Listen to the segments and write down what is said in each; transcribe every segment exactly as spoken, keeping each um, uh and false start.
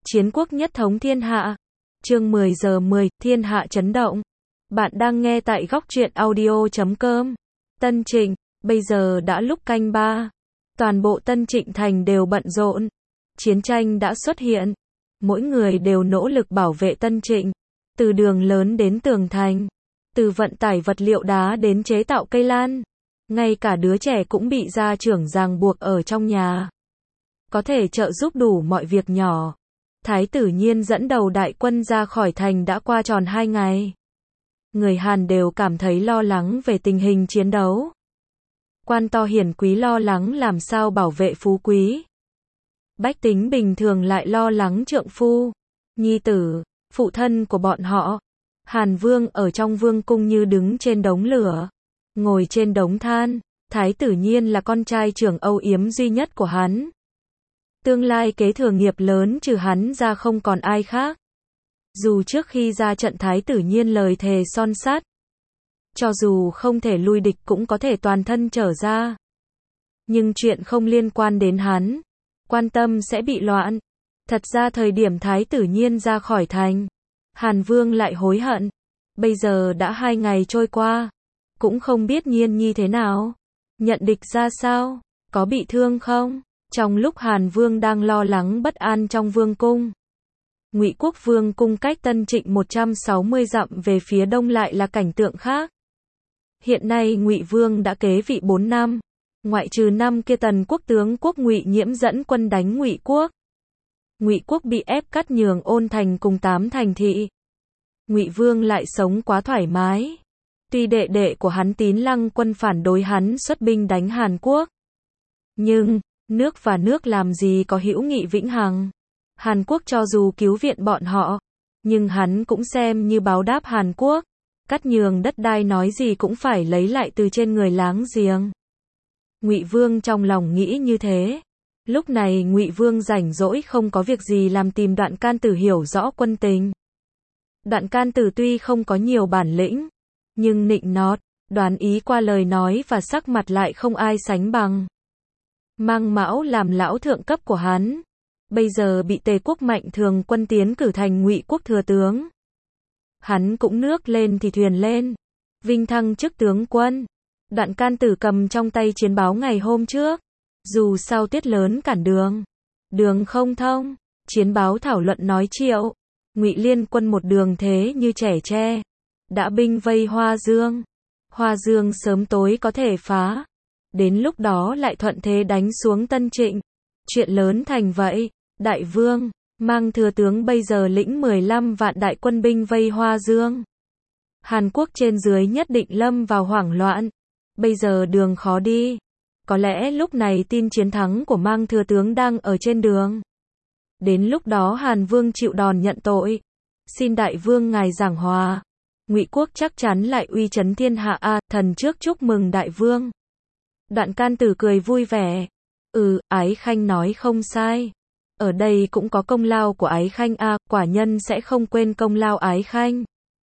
Chiến quốc nhất thống thiên hạ. Chương mười giờ mười, thiên hạ chấn động. Bạn đang nghe tại góc truyện audio chấm com. Tân Trịnh, bây giờ đã lúc canh ba. Toàn bộ Tân Trịnh thành đều bận rộn. Chiến tranh đã xuất hiện. Mỗi người đều nỗ lực bảo vệ Tân Trịnh. Từ đường lớn đến tường thành. Từ vận tải vật liệu đá đến chế tạo cây lan. Ngay cả đứa trẻ cũng bị gia trưởng ràng buộc ở trong nhà. Có thể trợ giúp đủ mọi việc nhỏ. Thái tử Nhiên dẫn đầu đại quân ra khỏi thành đã qua tròn hai ngày. Người Hàn đều cảm thấy lo lắng về tình hình chiến đấu. Quan to hiển quý lo lắng làm sao bảo vệ phú quý. Bách tính bình thường lại lo lắng trượng phu, nhi tử, phụ thân của bọn họ. Hàn Vương ở trong vương cung như đứng trên đống lửa, ngồi trên đống than. Thái tử Nhiên là con trai trưởng âu yếm duy nhất của hắn. Tương lai kế thừa nghiệp lớn trừ hắn ra không còn ai khác. Dù trước khi ra trận Thái tử Nhiên lời thề son sắt, cho dù không thể lui địch cũng có thể toàn thân trở ra. Nhưng chuyện không liên quan đến hắn, quan tâm sẽ bị loạn. Thật ra thời điểm Thái tử Nhiên ra khỏi thành, Hàn Vương lại hối hận. Bây giờ đã hai ngày trôi qua, cũng không biết Nhiên Nhi thế nào, nhận địch ra sao, có bị thương không? Trong lúc Hàn Vương đang lo lắng bất an trong vương cung, Ngụy Quốc vương cung cách Tân Trịnh một trăm sáu mươi dặm về phía đông lại là cảnh tượng khác. Hiện nay Ngụy Vương đã kế vị bốn năm, ngoại trừ năm kia Tần quốc tướng quốc Ngụy Nhiễm dẫn quân đánh Ngụy Quốc. Ngụy Quốc bị ép cắt nhường Ôn thành cùng tám thành thị. Ngụy Vương lại sống quá thoải mái. Tuy đệ đệ của hắn Tín Lăng quân phản đối hắn xuất binh đánh Hàn Quốc, nhưng nước và nước làm gì có hữu nghị vĩnh hằng. Hàn Quốc cho dù cứu viện bọn họ, nhưng hắn cũng xem như báo đáp Hàn Quốc. Cắt nhường đất đai nói gì cũng phải lấy lại từ trên người láng giềng. Ngụy Vương trong lòng nghĩ như thế. Lúc này Ngụy Vương rảnh rỗi không có việc gì làm tìm Đoạn Can Tử hiểu rõ quân tình. Đoạn Can Tử tuy không có nhiều bản lĩnh, nhưng nịnh nọt, đoán ý qua lời nói và sắc mặt lại không ai sánh bằng. Mang Mão làm lão thượng cấp của hắn, bây giờ bị Tề quốc Mạnh Thường quân tiến cử thành Ngụy Quốc thừa tướng. Hắn cũng nước lên thì thuyền lên, vinh thăng chức tướng quân. Đoạn Can Tử cầm trong tay chiến báo ngày hôm trước. Dù sao tuyết lớn cản đường, đường không thông, chiến báo thảo luận nói Triệu, Ngụy liên quân một đường thế như trẻ tre, đã binh vây Hoa Dương. Hoa Dương sớm tối có thể phá, đến lúc đó lại thuận thế đánh xuống Tân Trịnh. Chuyện lớn thành vậy, Đại Vương, mang thừa tướng bây giờ lĩnh mười lăm vạn đại quân binh vây Hoa Dương. Hàn Quốc trên dưới nhất định lâm vào hoảng loạn, bây giờ đường khó đi. Có lẽ lúc này tin chiến thắng của mang thừa tướng đang ở trên đường. Đến lúc đó Hàn Vương chịu đòn nhận tội. Xin Đại Vương ngài giảng hòa. Ngụy Quốc chắc chắn lại uy chấn thiên hạ a, à, thần trước chúc mừng Đại Vương. Đoạn Can Tử cười vui vẻ. Ừ, Ái Khanh nói không sai. Ở đây cũng có công lao của Ái Khanh a, à, quả nhân sẽ không quên công lao Ái Khanh.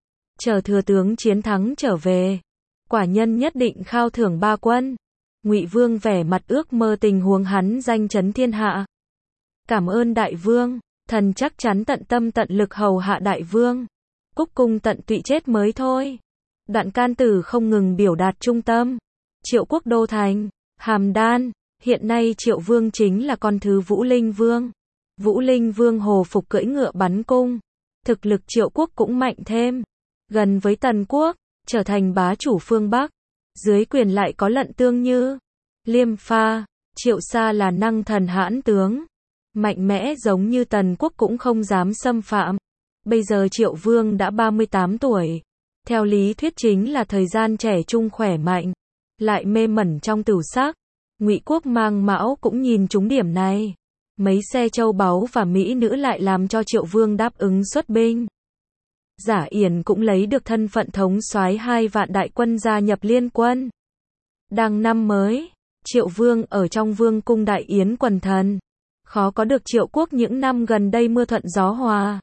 Chờ thừa tướng chiến thắng trở về, quả nhân nhất định khao thưởng ba quân. Ngụy Vương vẻ mặt ước mơ tình huống hắn danh chấn thiên hạ. Cảm ơn Đại Vương, thần chắc chắn tận tâm tận lực hầu hạ Đại Vương. Cúc cung tận tụy chết mới thôi. Đoạn Can Tử không ngừng biểu đạt trung tâm. Triệu quốc đô thành, Hàm Đan, hiện nay Triệu Vương chính là con thứ Vũ Linh Vương. Vũ Linh Vương hồ phục cưỡi ngựa bắn cung. Thực lực Triệu quốc cũng mạnh thêm. Gần với Tần quốc, trở thành bá chủ phương Bắc. Dưới quyền lại có Lận Tương Như, Liêm Pha, Triệu Sa là năng thần hãn tướng. Mạnh mẽ giống như Tần quốc cũng không dám xâm phạm. Bây giờ Triệu Vương đã ba mươi tám tuổi. Theo lý thuyết chính là thời gian trẻ trung khỏe mạnh, lại mê mẩn trong tửu sắc. Ngụy Quốc Mang Mão cũng nhìn trúng điểm này. Mấy xe châu báu và mỹ nữ lại làm cho Triệu Vương đáp ứng xuất binh. Giả Yển cũng lấy được thân phận thống soái hai vạn đại quân gia nhập liên quân. Đang năm mới, Triệu Vương ở trong vương cung đại yến quần thần. Khó có được Triệu quốc những năm gần đây mưa thuận gió hòa.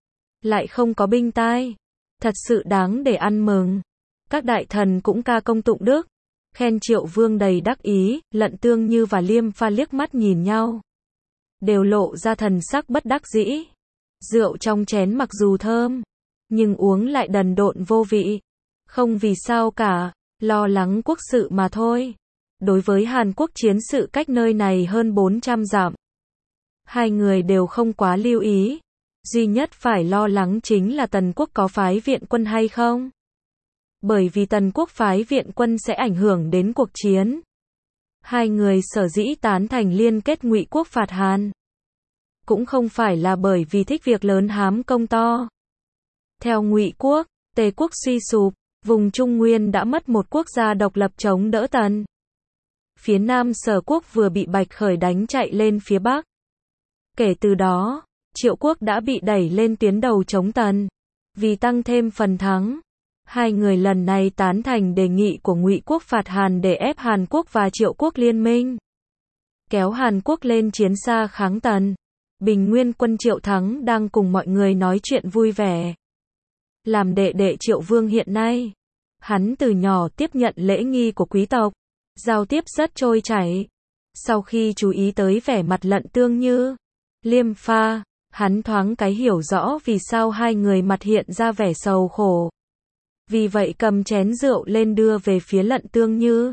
Lại không có binh tai. Thật sự đáng để ăn mừng. Các đại thần cũng ca công tụng đức, khen Triệu Vương đầy đắc ý. Lận Tương Như và Liêm Pha liếc mắt nhìn nhau, đều lộ ra thần sắc bất đắc dĩ. Rượu trong chén mặc dù thơm, nhưng uống lại đần độn vô vị. Không vì sao cả, lo lắng quốc sự mà thôi. Đối với Hàn Quốc chiến sự cách nơi này hơn bốn trăm dặm. Hai người đều không quá lưu ý. Duy nhất phải lo lắng chính là Tần quốc có phái viện quân hay không. Bởi vì Tần quốc phái viện quân sẽ ảnh hưởng đến cuộc chiến. Hai người sở dĩ tán thành liên kết Ngụy quốc phạt Hàn. Cũng không phải là bởi vì thích việc lớn hám công to. Theo Ngụy quốc, Tề quốc suy sụp, vùng Trung Nguyên đã mất một quốc gia độc lập chống đỡ Tần. Phía Nam Sở quốc vừa bị Bạch Khởi đánh chạy lên phía Bắc. Kể từ đó, Triệu quốc đã bị đẩy lên tuyến đầu chống Tần. Vì tăng thêm phần thắng, hai người lần này tán thành đề nghị của Ngụy quốc phạt Hàn để ép Hàn Quốc và Triệu quốc liên minh. Kéo Hàn Quốc lên chiến xa kháng Tần. Bình Nguyên quân Triệu Thắng đang cùng mọi người nói chuyện vui vẻ. Làm đệ đệ Triệu Vương hiện nay, hắn từ nhỏ tiếp nhận lễ nghi của quý tộc, giao tiếp rất trôi chảy. Sau khi chú ý tới vẻ mặt Lận Tương Như, Liêm Pha, hắn thoáng cái hiểu rõ vì sao hai người mặt hiện ra vẻ sầu khổ. Vì vậy cầm chén rượu lên đưa về phía Lận Tương Như.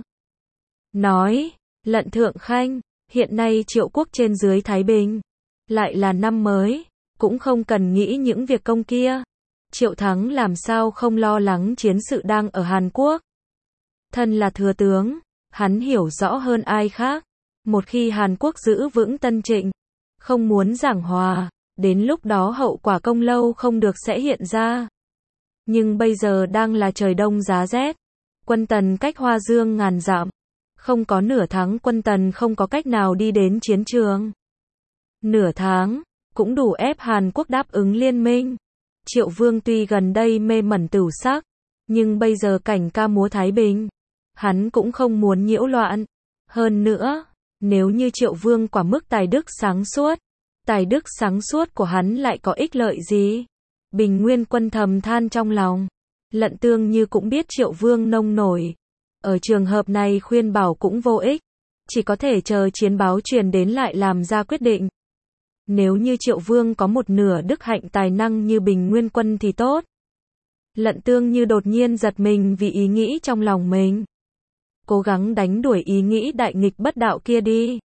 Nói, Lận Thượng Khanh, hiện nay Triệu quốc trên dưới thái bình. Lại là năm mới, cũng không cần nghĩ những việc công kia. Triệu Thắng làm sao không lo lắng chiến sự đang ở Hàn Quốc. Thân là thừa tướng, hắn hiểu rõ hơn ai khác. Một khi Hàn Quốc giữ vững Tân Trịnh, không muốn giảng hòa, đến lúc đó hậu quả công lâu không được sẽ hiện ra. Nhưng bây giờ đang là trời đông giá rét. Quân Tần cách Hoa Dương ngàn dặm. Không có nửa tháng quân Tần không có cách nào đi đến chiến trường. Nửa tháng, cũng đủ ép Hàn Quốc đáp ứng liên minh. Triệu Vương tuy gần đây mê mẩn tửu sắc, nhưng bây giờ cảnh ca múa thái bình. Hắn cũng không muốn nhiễu loạn. Hơn nữa, nếu như Triệu Vương quả mức tài đức sáng suốt, tài đức sáng suốt của hắn lại có ích lợi gì? Bình Nguyên quân thầm than trong lòng. Lận Tương Như cũng biết Triệu Vương nông nổi. Ở trường hợp này khuyên bảo cũng vô ích. Chỉ có thể chờ chiến báo truyền đến lại làm ra quyết định. Nếu như Triệu Vương có một nửa đức hạnh tài năng như Bình Nguyên quân thì tốt. Lận Tương Như đột nhiên giật mình vì ý nghĩ trong lòng mình. Cố gắng đánh đuổi ý nghĩ đại nghịch bất đạo kia đi.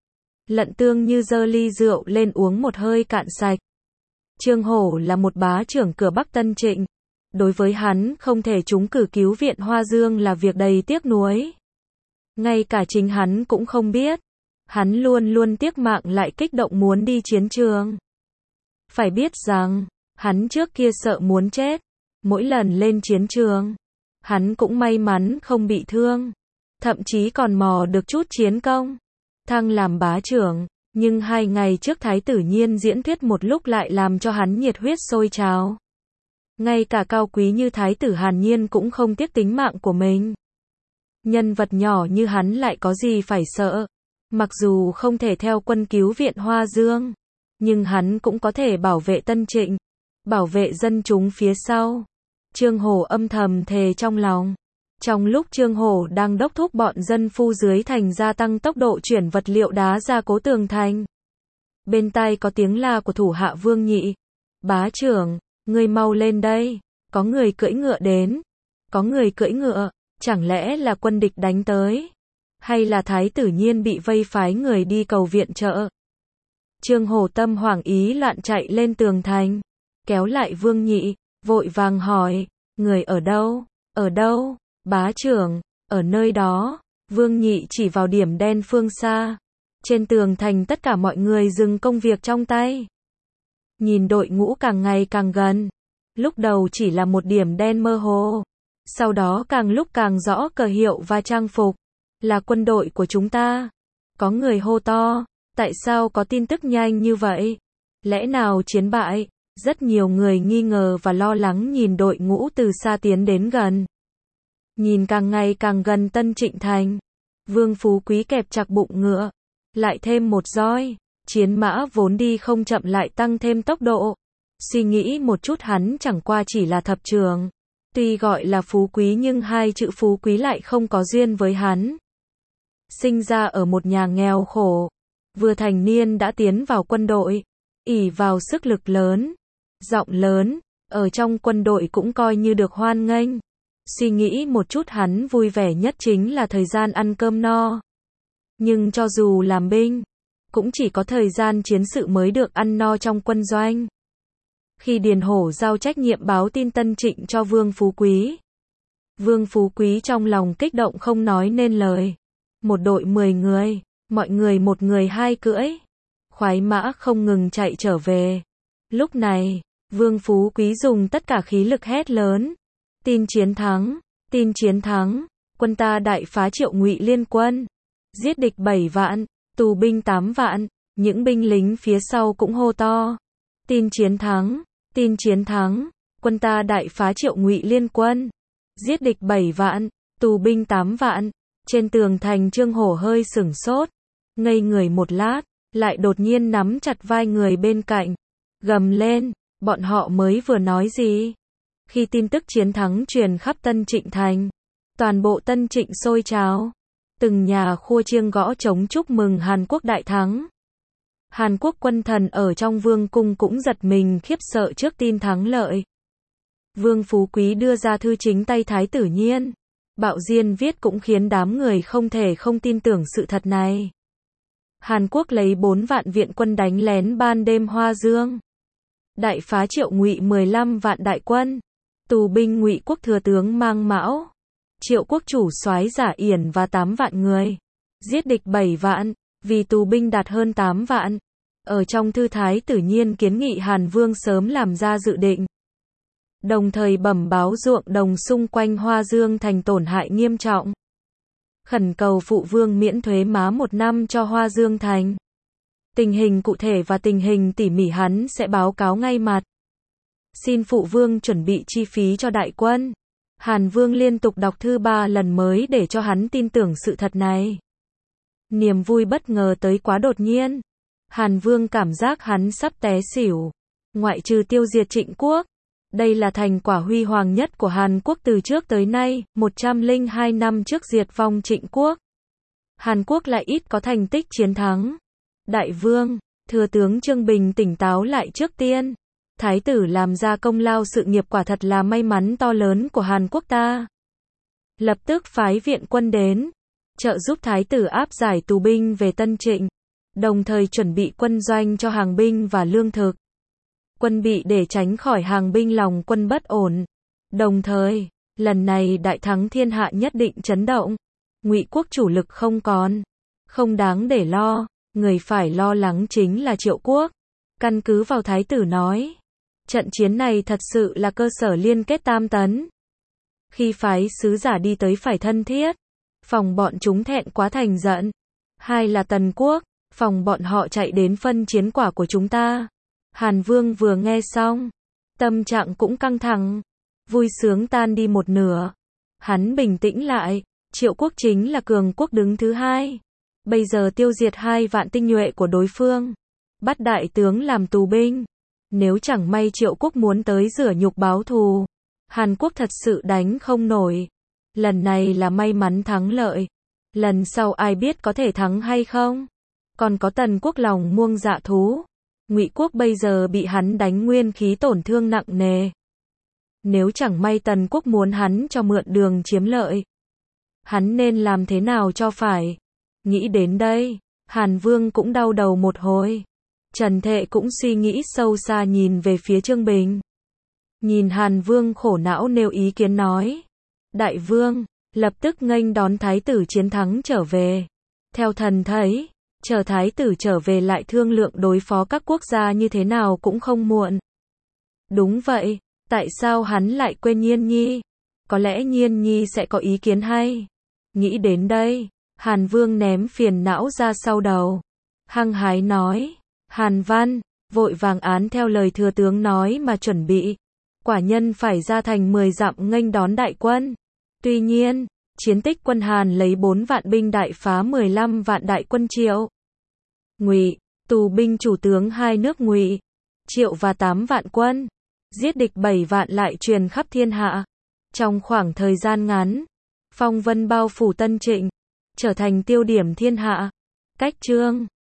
Lận Tương Như giơ ly rượu lên uống một hơi cạn sạch. Trương Hổ là một bá trưởng cửa Bắc Tân Trịnh. Đối với hắn không thể trúng cử cứu viện Hoa Dương là việc đầy tiếc nuối. Ngay cả chính hắn cũng không biết. Hắn luôn luôn tiếc mạng lại kích động muốn đi chiến trường. Phải biết rằng, hắn trước kia sợ muốn chết. Mỗi lần lên chiến trường, hắn cũng may mắn không bị thương. Thậm chí còn mò được chút chiến công. Thăng làm bá trưởng, nhưng hai ngày trước Thái tử Nhiên diễn thuyết một lúc lại làm cho hắn nhiệt huyết sôi trào. Ngay cả cao quý như Thái tử Hàn Nhiên cũng không tiếc tính mạng của mình. Nhân vật nhỏ như hắn lại có gì phải sợ. Mặc dù không thể theo quân cứu viện Hoa Dương, nhưng hắn cũng có thể bảo vệ Tân Trịnh, bảo vệ dân chúng phía sau. Trương Hổ âm thầm thề trong lòng. Trong lúc Trương Hổ đang đốc thúc bọn dân phu dưới thành gia tăng tốc độ chuyển vật liệu đá ra cố tường thành, bên tai có tiếng la của thủ hạ Vương Nhị. Bá trưởng, ngươi mau lên đây, có người cưỡi ngựa đến. Có người cưỡi ngựa, chẳng lẽ là quân địch đánh tới? Hay là Thái tử Nhiên bị vây phái người đi cầu viện trợ? Trương Hổ tâm hoảng ý loạn chạy lên tường thành, kéo lại Vương Nhị, vội vàng hỏi, người ở đâu? Ở đâu? Bá trưởng, ở nơi đó. Vương Nhị chỉ vào điểm đen phương xa. Trên tường thành tất cả mọi người dừng công việc trong tay. Nhìn đội ngũ càng ngày càng gần. Lúc đầu chỉ là một điểm đen mơ hồ. Sau đó càng lúc càng rõ cờ hiệu và trang phục. Là quân đội của chúng ta. Có người hô to, tại sao có tin tức nhanh như vậy? Lẽ nào chiến bại? Rất nhiều người nghi ngờ và lo lắng nhìn đội ngũ từ xa tiến đến gần. Nhìn càng ngày càng gần Tân Trịnh thành. Vương Phú Quý kẹp chặt bụng ngựa. Lại thêm một roi. Chiến mã vốn đi không chậm lại tăng thêm tốc độ. Suy nghĩ một chút hắn chẳng qua chỉ là thập trưởng. Tuy gọi là Phú Quý nhưng hai chữ Phú Quý lại không có duyên với hắn. Sinh ra ở một nhà nghèo khổ. Vừa thành niên đã tiến vào quân đội. ỷ vào sức lực lớn, giọng lớn, ở trong quân đội cũng coi như được hoan nghênh. Suy nghĩ một chút hắn vui vẻ nhất chính là thời gian ăn cơm no. Nhưng cho dù làm binh, cũng chỉ có thời gian chiến sự mới được ăn no trong quân doanh. Khi Điền Hổ giao trách nhiệm báo tin Tân Trịnh cho Vương Phú Quý, Vương Phú Quý trong lòng kích động không nói nên lời. Một đội mười người, mọi người một người hai cưỡi, khoái mã không ngừng chạy trở về. Lúc này, Vương Phú Quý dùng tất cả khí lực hét lớn: tin chiến thắng, tin chiến thắng, quân ta đại phá Triệu Ngụy liên quân, giết địch bảy vạn, tù binh tám vạn. Những binh lính phía sau cũng hô to: tin chiến thắng, tin chiến thắng, quân ta đại phá Triệu Ngụy liên quân, giết địch bảy vạn, tù binh tám vạn. Trên tường thành Trương Hổ hơi sửng sốt, ngây người một lát, lại đột nhiên nắm chặt vai người bên cạnh, gầm lên: bọn họ mới vừa nói gì? Khi tin tức chiến thắng truyền khắp Tân Trịnh thành, toàn bộ Tân Trịnh sôi trào, từng nhà khua chiêng gõ trống chúc mừng Hàn Quốc đại thắng. Hàn Quốc quân thần ở trong vương cung cũng giật mình khiếp sợ trước tin thắng lợi. Vương Phú Quý đưa ra thư chính tay Thái tử Nhiên, Bạo Diên viết cũng khiến đám người không thể không tin tưởng sự thật này. Hàn Quốc lấy bốn vạn viện quân đánh lén ban đêm Hoa Dương, đại phá Triệu Ngụy mười lăm vạn đại quân, tù binh Ngụy quốc thừa tướng Mang Mão, Triệu quốc chủ soái Giả Yển và tám vạn người, giết địch bảy vạn, vì tù binh đạt hơn tám vạn. Ở trong thư Thái tử Nhiên kiến nghị Hàn Vương sớm làm ra dự định, đồng thời bẩm báo ruộng đồng xung quanh Hoa Dương thành tổn hại nghiêm trọng, khẩn cầu phụ vương miễn thuế má một năm cho Hoa Dương thành. Tình hình cụ thể và tình hình tỉ mỉ hắn sẽ báo cáo ngay mặt. Xin phụ vương chuẩn bị chi phí cho đại quân. Hàn Vương liên tục đọc thư ba lần mới để cho hắn tin tưởng sự thật này. Niềm vui bất ngờ tới quá đột nhiên. Hàn Vương cảm giác hắn sắp té xỉu. Ngoại trừ tiêu diệt Trịnh quốc, đây là thành quả huy hoàng nhất của Hàn Quốc từ trước tới nay, một trăm lẻ hai năm trước diệt vong Trịnh quốc. Hàn Quốc lại ít có thành tích chiến thắng. Đại vương, thừa tướng Trương Bình tỉnh táo lại trước tiên. Thái tử làm ra công lao sự nghiệp quả thật là may mắn to lớn của Hàn Quốc ta. Lập tức phái viện quân đến, trợ giúp thái tử áp giải tù binh về Tân Trịnh, đồng thời chuẩn bị quân doanh cho hàng binh và lương thực. Quân bị để tránh khỏi hàng binh lòng quân bất ổn. Đồng thời, lần này đại thắng thiên hạ nhất định chấn động. Ngụy quốc chủ lực không còn, không đáng để lo, người phải lo lắng chính là Triệu quốc. Căn cứ vào thái tử nói, trận chiến này thật sự là cơ sở liên kết tam tấn. Khi phái sứ giả đi tới phải thân thiết, phòng bọn chúng thẹn quá thành giận. Hai là Tần quốc, phòng bọn họ chạy đến phân chiến quả của chúng ta. Hàn Vương vừa nghe xong, tâm trạng cũng căng thẳng, vui sướng tan đi một nửa. Hắn bình tĩnh lại, Triệu quốc chính là cường quốc đứng thứ hai. Bây giờ tiêu diệt hai vạn tinh nhuệ của đối phương, bắt đại tướng làm tù binh. Nếu chẳng may Triệu quốc muốn tới rửa nhục báo thù, Hàn Quốc thật sự đánh không nổi. Lần này là may mắn thắng lợi. Lần sau ai biết có thể thắng hay không? Còn có Tần quốc lòng muông dạ thú. Ngụy quốc bây giờ bị hắn đánh nguyên khí tổn thương nặng nề. Nếu chẳng may Tần quốc muốn hắn cho mượn đường chiếm lợi, hắn nên làm thế nào cho phải? Nghĩ đến đây, Hàn Vương cũng đau đầu một hồi. Trần Thệ cũng suy nghĩ sâu xa nhìn về phía Trương Bình. Nhìn Hàn Vương khổ não nêu ý kiến nói: Đại vương, lập tức nghênh đón thái tử chiến thắng trở về. Theo thần thấy, chờ thái tử trở về lại thương lượng đối phó các quốc gia như thế nào cũng không muộn. Đúng vậy, tại sao hắn lại quên Nhiên Nhi? Có lẽ Nhiên Nhi sẽ có ý kiến hay. Nghĩ đến đây, Hàn Vương ném phiền não ra sau đầu. Hăng hái nói: Hàn Văn, vội vàng án theo lời thừa tướng nói mà chuẩn bị. Quả nhân phải ra thành mười dặm nghênh đón đại quân. Tuy nhiên, chiến tích quân Hàn lấy bốn vạn binh đại phá mười lăm vạn đại quân Triệu Ngụy, tù binh chủ tướng hai nước Ngụy, Triệu và tám vạn quân, giết địch bảy vạn lại truyền khắp thiên hạ. Trong khoảng thời gian ngắn, phong vân bao phủ Tân Trịnh, trở thành tiêu điểm thiên hạ. Cách chương